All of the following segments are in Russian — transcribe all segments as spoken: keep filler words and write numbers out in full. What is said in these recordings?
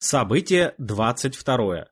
Событие двадцать второе.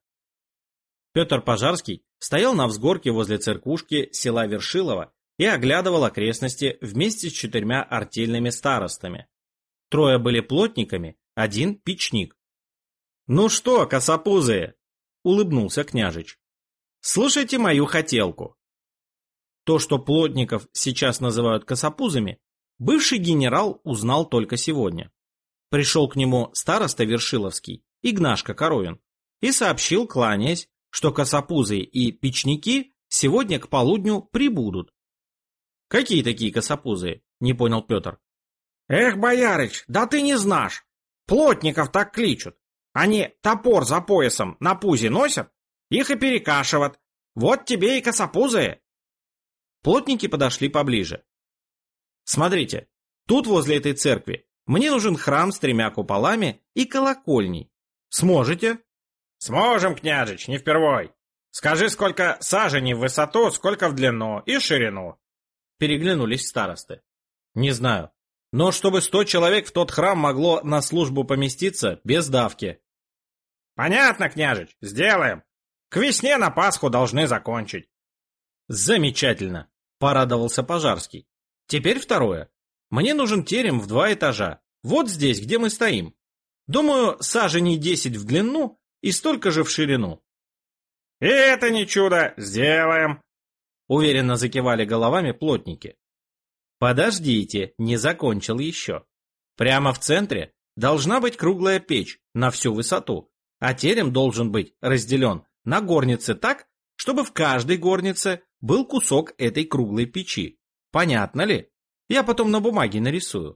Петр Пожарский стоял на взгорке возле церквушки села Вершилово и оглядывал окрестности вместе с четырьмя артельными старостами. Трое были плотниками, один печник. «Ну что, косопузые?» — улыбнулся княжич. «Слушайте мою хотелку». То, что плотников сейчас называют косопузами, бывший генерал узнал только сегодня. Пришел к нему староста Вершиловский, Игнашка Коровин, и сообщил, кланяясь, что косопузые и печники сегодня к полудню прибудут. «Какие такие косопузые?» — не понял Петр. «Эх, боярыч, да ты не знаешь. Плотников так кличут. Они топор за поясом на пузе носят, их и перекашивают. Вот тебе и косопузые». Плотники подошли поближе. «Смотрите, тут возле этой церкви мне нужен храм с тремя куполами и колокольней. Сможете?» «Сможем, княжич, не впервой. Скажи, сколько саженей в высоту, сколько в длину и ширину». Переглянулись старосты. «Не знаю, но чтобы сто человек в тот храм могло на службу поместиться без давки». «Понятно, княжич, сделаем. К весне на Пасху должны закончить». «Замечательно», — порадовался Пожарский. «Теперь второе. Мне нужен терем в два этажа, вот здесь, где мы стоим. Думаю, саженей десять в длину и столько же в ширину». «И это не чудо, сделаем», — уверенно закивали головами плотники. «Подождите, не закончил еще. Прямо в центре должна быть круглая печь на всю высоту, а терем должен быть разделен на горницы так, чтобы в каждой горнице был кусок этой круглой печи. Понятно ли? Я потом на бумаге нарисую».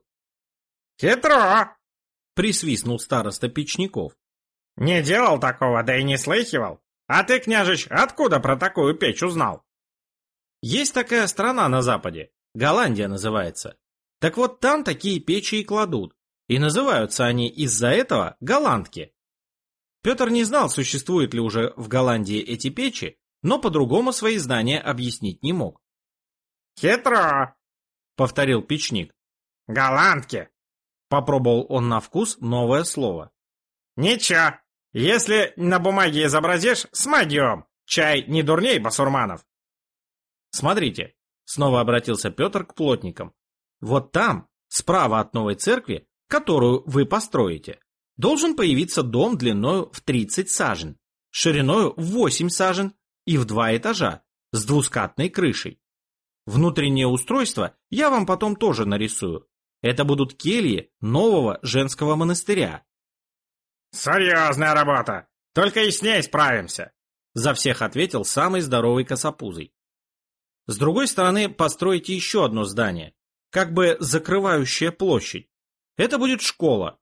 «Хитро!» — присвистнул староста Печников. «Не делал такого, да и не слыхивал. А ты, княжич, откуда про такую печь узнал?» «Есть такая страна на западе, Голландия называется. Так вот там такие печи и кладут, и называются они из-за этого голландки». Петр не знал, существуют ли уже в Голландии эти печи, но по-другому свои знания объяснить не мог. «Хитро!» — повторил печник. «Голландки!» — попробовал он на вкус новое слово. «Ничего, если на бумаге изобразишь, смойдем. Чай не дурней басурманов». «Смотрите», — снова обратился Петр к плотникам. «Вот там, справа от новой церкви, которую вы построите, должен появиться дом длиною в тридцать сажен, шириною в восемь сажен и в два этажа, с двускатной крышей. Внутреннее устройство я вам потом тоже нарисую. Это будут кельи нового женского монастыря». «Серьезная работа, только и с ней справимся», — за всех ответил самый здоровый косопузый. «С другой стороны, постройте еще одно здание, как бы закрывающее площадь. Это будет школа».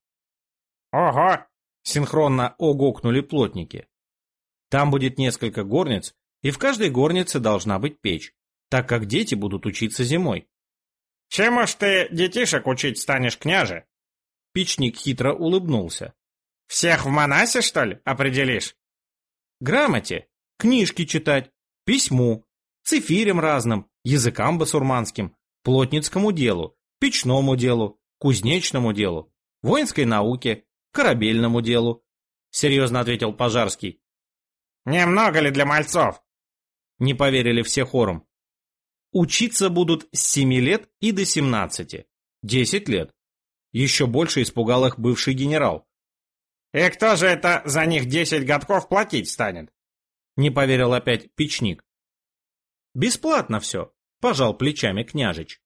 «Ого!» — синхронно огокнули плотники. «Там будет несколько горниц, и в каждой горнице должна быть печь, так как дети будут учиться зимой». «Чему ж ты детишек учить станешь, княже?» Печник хитро улыбнулся. «Всех в монасе, что ли, определишь?» «Грамоте, книжки читать, письму, цифирям разным, языкам басурманским, плотницкому делу, печному делу, кузнечному делу, воинской науке, корабельному делу», — серьезно ответил Пожарский. «Немного ли для мальцов?» — не поверили все хором. «Учиться будут с семи лет и до семнадцати. Десять лет». Еще больше испугал их бывший генерал. «И кто же это за них десять годков платить станет?» — не поверил опять печник. «Бесплатно все», — пожал плечами княжич.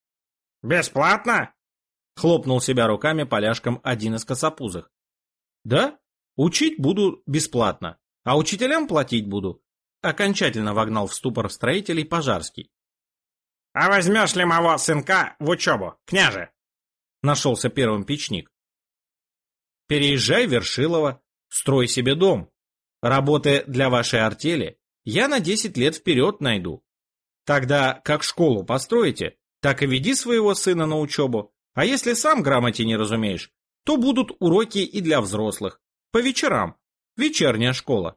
«Бесплатно?» — хлопнул себя руками поляшком один из косопузых. «Да, учить буду бесплатно, а учителям платить буду», — окончательно вогнал в ступор строителей Пожарский. «А возьмешь ли моего сынка в учебу, княже?» — нашелся первым печник. «Переезжай в Вершилово, строй себе дом. Работы для вашей артели я на десять лет вперед найду. Тогда как школу построите, так и веди своего сына на учебу, а если сам грамоте не разумеешь, то будут уроки и для взрослых, по вечерам, вечерняя школа».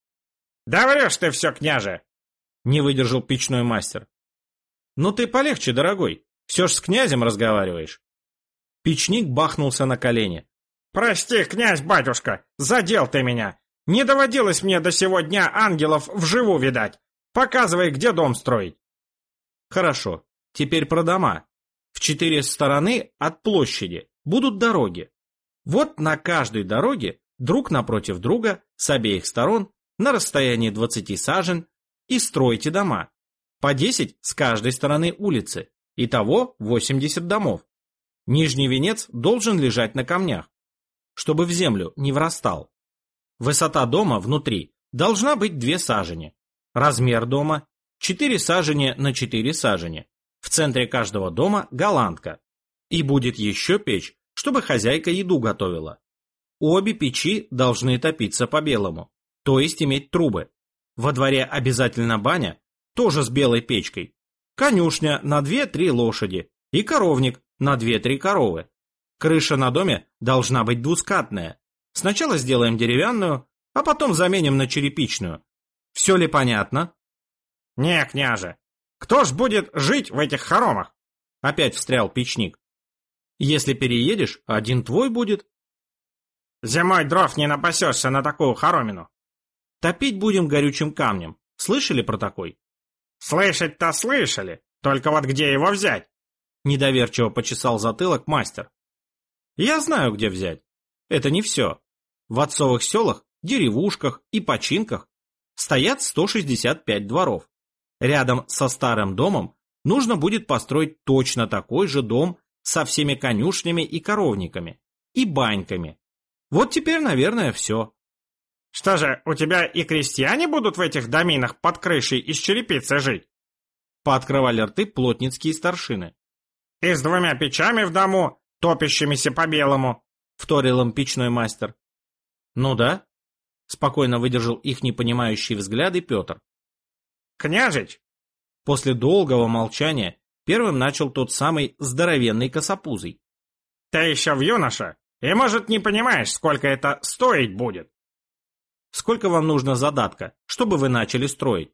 «Да врешь ты все, княже!» — не выдержал печной мастер. «Ну ты полегче, дорогой, все ж с князем разговариваешь». Печник бахнулся на колени. «Прости, князь-батюшка, задел ты меня. Не доводилось мне до сего дня ангелов вживу видать. Показывай, где дом строить». Хорошо, теперь про дома. В четыре стороны от площади будут дороги. Вот на каждой дороге, друг напротив друга, с обеих сторон, на расстоянии двадцати сажен, и стройте дома. По десять с каждой стороны улицы. Итого восемьдесят домов. Нижний венец должен лежать на камнях, чтобы в землю не врастал. Высота дома внутри должна быть две сажени. Размер дома четыре сажени на четыре сажени. В центре каждого дома голландка. И будет еще печь, чтобы хозяйка еду готовила. Обе печи должны топиться по-белому, то есть иметь трубы. Во дворе обязательно баня, тоже с белой печкой. Конюшня на две-три лошади и коровник на две-три коровы. Крыша на доме должна быть двускатная. Сначала сделаем деревянную, а потом заменим на черепичную. Все ли понятно? «Не, княже, кто ж будет жить в этих хоромах?» Опять встрял печник. «Если переедешь, один твой будет». «Зимой дров не напасешься на такую хоромину». «Топить будем горючим камнем. Слышали про такой?» «Слышать-то слышали, только вот где его взять?» Недоверчиво почесал затылок мастер. «Я знаю, где взять. Это не все. В отцовых селах, деревушках и починках стоят сто шестьдесят пять дворов. Рядом со старым домом нужно будет построить точно такой же дом со всеми конюшнями и коровниками, и баньками. Вот теперь, наверное, все». «Что же, у тебя и крестьяне будут в этих доминах под крышей из черепицы жить?» Пооткрывали рты плотницкие старшины. «И с двумя печами в дому, топящимися по-белому», — вторил им печной мастер. «Ну да», — спокойно выдержал их непонимающие взгляды Петр. «Княжич!» После долгого молчания первым начал тот самый здоровенный косопузый. «Ты еще в юноша, и, может, не понимаешь, сколько это стоить будет?» «Сколько вам нужно задатка, чтобы вы начали строить?»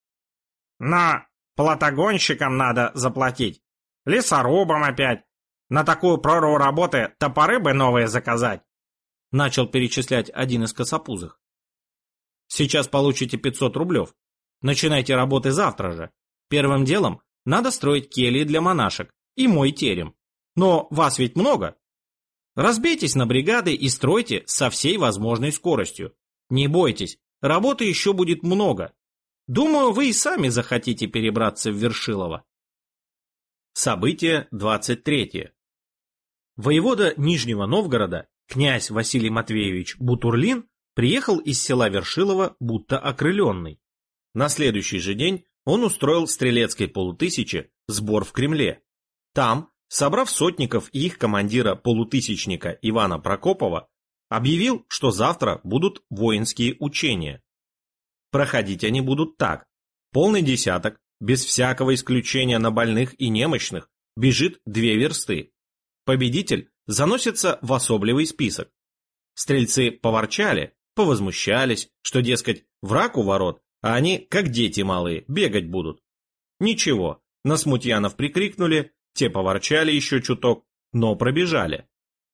«Но плотогонщикам надо заплатить, лесорубам опять. На такую прорву работы топоры бы новые заказать», — начал перечислять один из косопузых. «Сейчас получите пятьсот рублев. Начинайте работы завтра же. Первым делом надо строить кельи для монашек и мой терем. Но вас ведь много. Разбейтесь на бригады и стройте со всей возможной скоростью. Не бойтесь, работы еще будет много. Думаю, вы и сами захотите перебраться в Вершилово». Событие двадцать третье. Воевода Нижнего Новгорода, князь Василий Матвеевич Бутурлин, приехал из села Вершилово будто окрыленный. На следующий же день он устроил стрелецкой полутысяче сбор в Кремле. Там, собрав сотников и их командира полутысячника Ивана Прокопова, объявил, что завтра будут воинские учения. Проходить они будут так. Полный десяток, без всякого исключения на больных и немощных, бежит две версты. Победитель заносится в особливый список. Стрельцы поворчали, повозмущались, что, дескать, враг у ворот, а они, как дети малые, бегать будут. Ничего, на смутьянов прикрикнули, те поворчали еще чуток, но пробежали.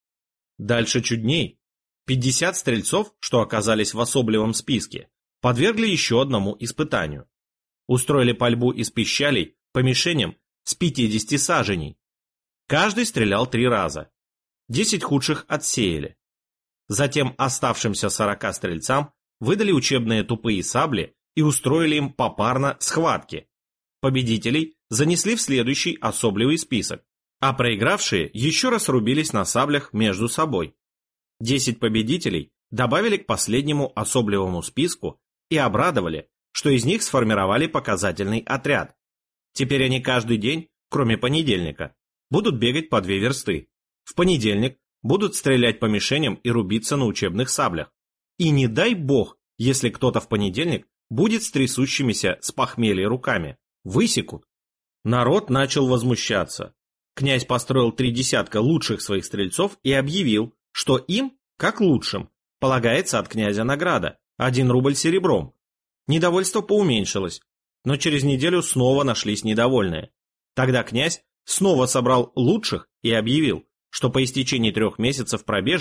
Дальше чудней. пятьдесят стрельцов, что оказались в особливом списке, подвергли еще одному испытанию. Устроили пальбу из пищалей по мишеням с пятидесяти саженей. Каждый стрелял три раза. Десять худших отсеяли. Затем оставшимся сорока стрельцам выдали учебные тупые сабли и устроили им попарно схватки. Победителей занесли в следующий особливый список, а проигравшие еще раз рубились на саблях между собой. Десять победителей добавили к последнему особливому списку и обрадовали, что из них сформировали показательный отряд. Теперь они каждый день, кроме понедельника, будут бегать по две версты. В понедельник будут стрелять по мишеням и рубиться на учебных саблях. И не дай бог, если кто-то в понедельник будет с трясущимися с похмелья руками. Высекут. Народ начал возмущаться. Князь построил три десятка лучших своих стрельцов и объявил, что им, как лучшим, полагается от князя награда – один рубль серебром. Недовольство поуменьшилось, но через неделю снова нашлись недовольные. Тогда князь снова собрал лучших и объявил, что по истечении трех месяцев пробежек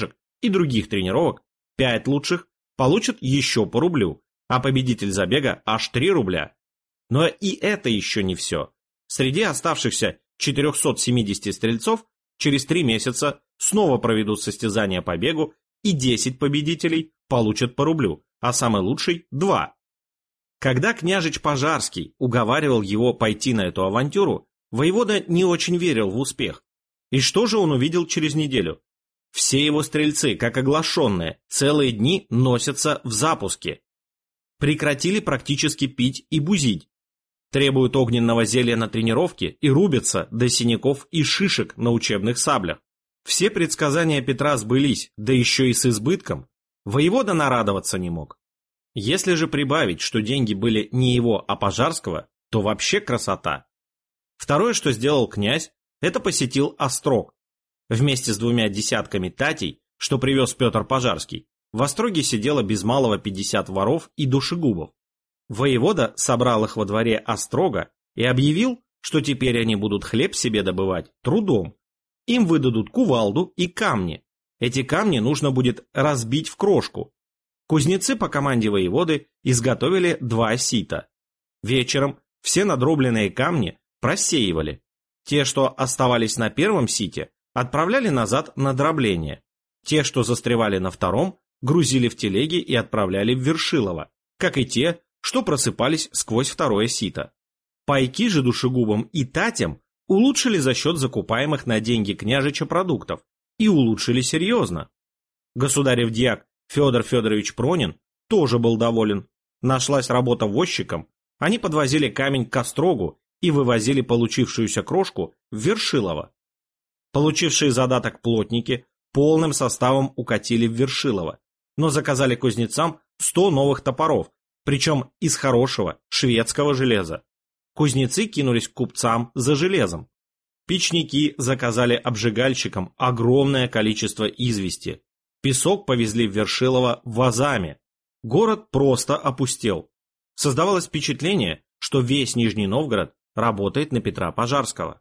и других тренировок, пять лучших получат еще по рублю, а победитель забега аж три рубля. Но и это еще не все. Среди оставшихся четырехсот семидесяти стрельцов через три месяца снова проведут состязания по бегу, и десять победителей получат по рублю, а самый лучший – два. Когда княжич Пожарский уговаривал его пойти на эту авантюру, воевода не очень верил в успех. И что же он увидел через неделю? Все его стрельцы, как оглашенные, целые дни носятся в запуске. Прекратили практически пить и бузить. Требуют огненного зелья на тренировке и рубятся до синяков и шишек на учебных саблях. Все предсказания Петра сбылись, да еще и с избытком. Воевода нарадоваться не мог. Если же прибавить, что деньги были не его, а Пожарского, то вообще красота. Второе, что сделал князь, это посетил Острог. Вместе с двумя десятками татей, что привез Петр Пожарский, в Остроге сидело без малого пятьдесят воров и душегубов. Воевода собрал их во дворе Острога и объявил, что теперь они будут хлеб себе добывать трудом. Им выдадут кувалду и камни. Эти камни нужно будет разбить в крошку. Кузнецы по команде воеводы изготовили два сита. Вечером все надробленные камни просеивали. Те, что оставались на первом сите, отправляли назад на дробление. Те, что застревали на втором, грузили в телеги и отправляли в Вершилово, как и те, что просыпались сквозь второе сито. Пайки же душегубам и татям улучшили за счет закупаемых на деньги княжича продуктов, и улучшили серьезно. Государев дьяк Федор Федорович Пронин тоже был доволен. Нашлась работа возчиком, они подвозили камень к Острогу и вывозили получившуюся крошку в Вершилово. Получившие задаток плотники полным составом укатили в Вершилово, но заказали кузнецам сто новых топоров, причем из хорошего шведского железа. Кузнецы кинулись к купцам за железом. Печники заказали обжигальщикам огромное количество извести. Песок повезли в Вершилово вазами. Город просто опустел. Создавалось впечатление, что весь Нижний Новгород работает на Петра Пожарского.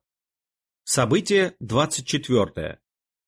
Событие двадцать четвёртое.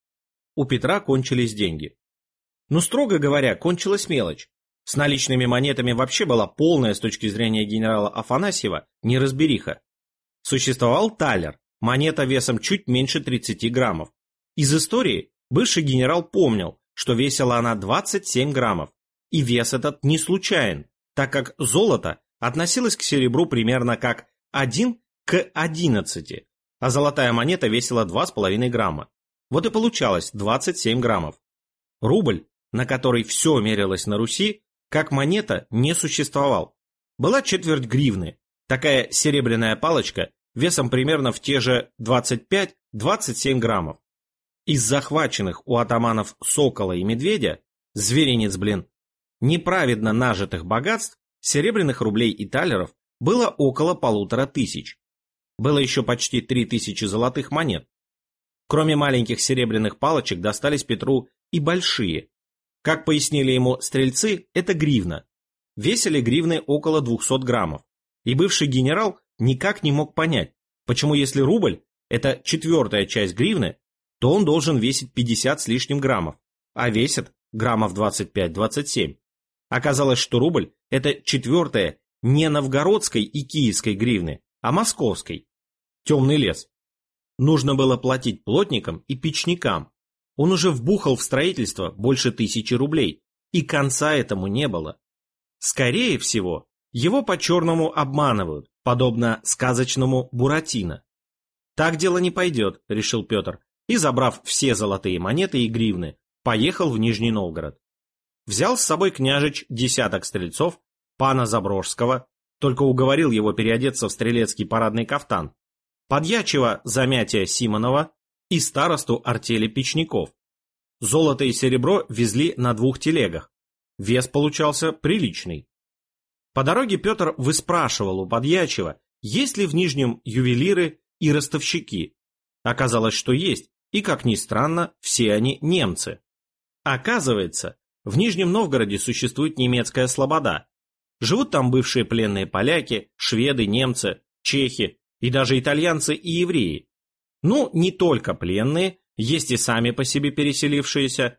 У Петра кончились деньги. Ну, строго говоря, кончилась мелочь. С наличными монетами вообще была полная, с точки зрения генерала Афанасьева, неразбериха. Существовал талер, монета весом чуть меньше тридцати граммов. Из истории бывший генерал помнил, что весила она двадцать семь граммов. И вес этот не случайен, так как золото относилось к серебру примерно как один к одиннадцати, а золотая монета весила два с половиной грамма. Вот и получалось двадцать семь граммов. Рубль, на который все мерилось на Руси, как монета не существовал. Была четверть гривны, такая серебряная палочка весом примерно в те же двадцать пять — двадцать семь граммов. Из захваченных у атаманов Сокола и Медведя, зверинец, блин, неправедно нажитых богатств, серебряных рублей и талеров было около полутора тысяч. Было еще почти три тысячи золотых монет. Кроме маленьких серебряных палочек достались Петру и большие. Как пояснили ему стрельцы, это гривна. Весили гривны около двухсот граммов. И бывший генерал никак не мог понять, почему если рубль – это четвертая часть гривны, то он должен весить пятьдесят с лишним граммов, а весит граммов двадцать пять — двадцать семь. Оказалось, что рубль – это четвертая не новгородской и киевской гривны, а московской. Темный лес. Нужно было платить плотникам и печникам. Он уже вбухал в строительство больше тысячи рублей, и конца этому не было. Скорее всего, его по-черному обманывают, подобно сказочному Буратино. Так дело не пойдет, решил Петр, и, забрав все золотые монеты и гривны, поехал в Нижний Новгород. Взял с собой княжич десяток стрельцов, пана Заброжского, только уговорил его переодеться в стрелецкий парадный кафтан, подьячего Замятия Симонова и старосту артели печников. Золото и серебро везли на двух телегах. Вес получался приличный. По дороге Петр выспрашивал у подьячего, есть ли в Нижнем ювелиры и ростовщики. Оказалось, что есть, и, как ни странно, все они немцы. Оказывается, в Нижнем Новгороде существует немецкая слобода. Живут там бывшие пленные поляки, шведы, немцы, чехи и даже итальянцы и евреи. Ну, не только пленные, есть и сами по себе переселившиеся.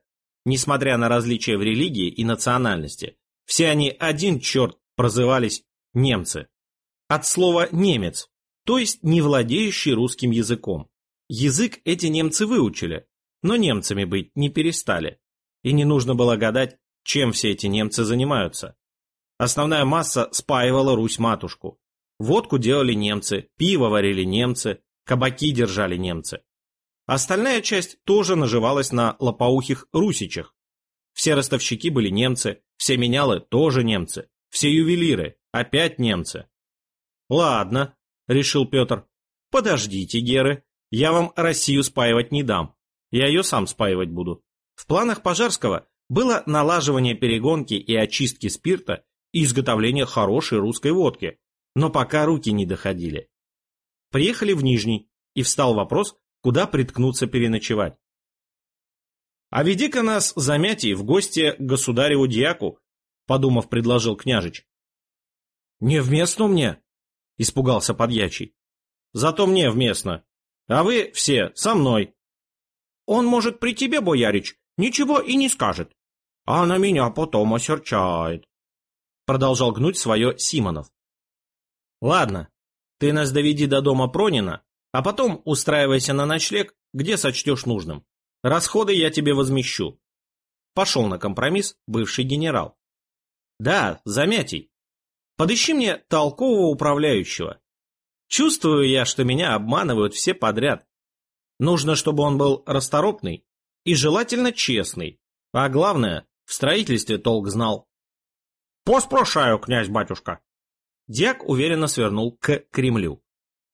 несмотря на различия в религии и национальности, все они один черт прозывались немцы. От слова «немец», то есть не владеющий русским языком. Язык эти немцы выучили, но немцами быть не перестали. И не нужно было гадать, чем все эти немцы занимаются. Основная масса спаивала Русь-матушку. Водку делали немцы, пиво варили немцы, кабаки держали немцы. Остальная часть тоже наживалась на лопоухих русичах. Все ростовщики были немцы, все менялы тоже немцы, все ювелиры опять немцы. «Ладно», — решил Петр, — «подождите, геры, я вам Россию спаивать не дам, я ее сам спаивать буду». В планах Пожарского было налаживание перегонки и очистки спирта и изготовление хорошей русской водки, но пока руки не доходили. Приехали в Нижний, и встал вопрос, куда приткнуться переночевать. «А веди-ка нас, Замятий, в гости к государеву дьяку», — подумав, предложил княжич. «Не вместно мне», — испугался подьячий. «Зато мне вместно. А вы все со мной». «Он, может, при тебе, боярич, ничего и не скажет, а на меня потом осерчает», — продолжал гнуть свое Симонов. «Ладно, ты нас доведи до дома Пронина, а потом устраивайся на ночлег, где сочтешь нужным. Расходы я тебе возмещу». Пошел на компромисс бывший генерал. «Да, Замятий, подыщи мне толкового управляющего. Чувствую я, что меня обманывают все подряд. Нужно, чтобы он был расторопный и желательно честный, а главное, в строительстве толк знал». «Поспрошаю, князь-батюшка». Дьяк уверенно свернул к Кремлю.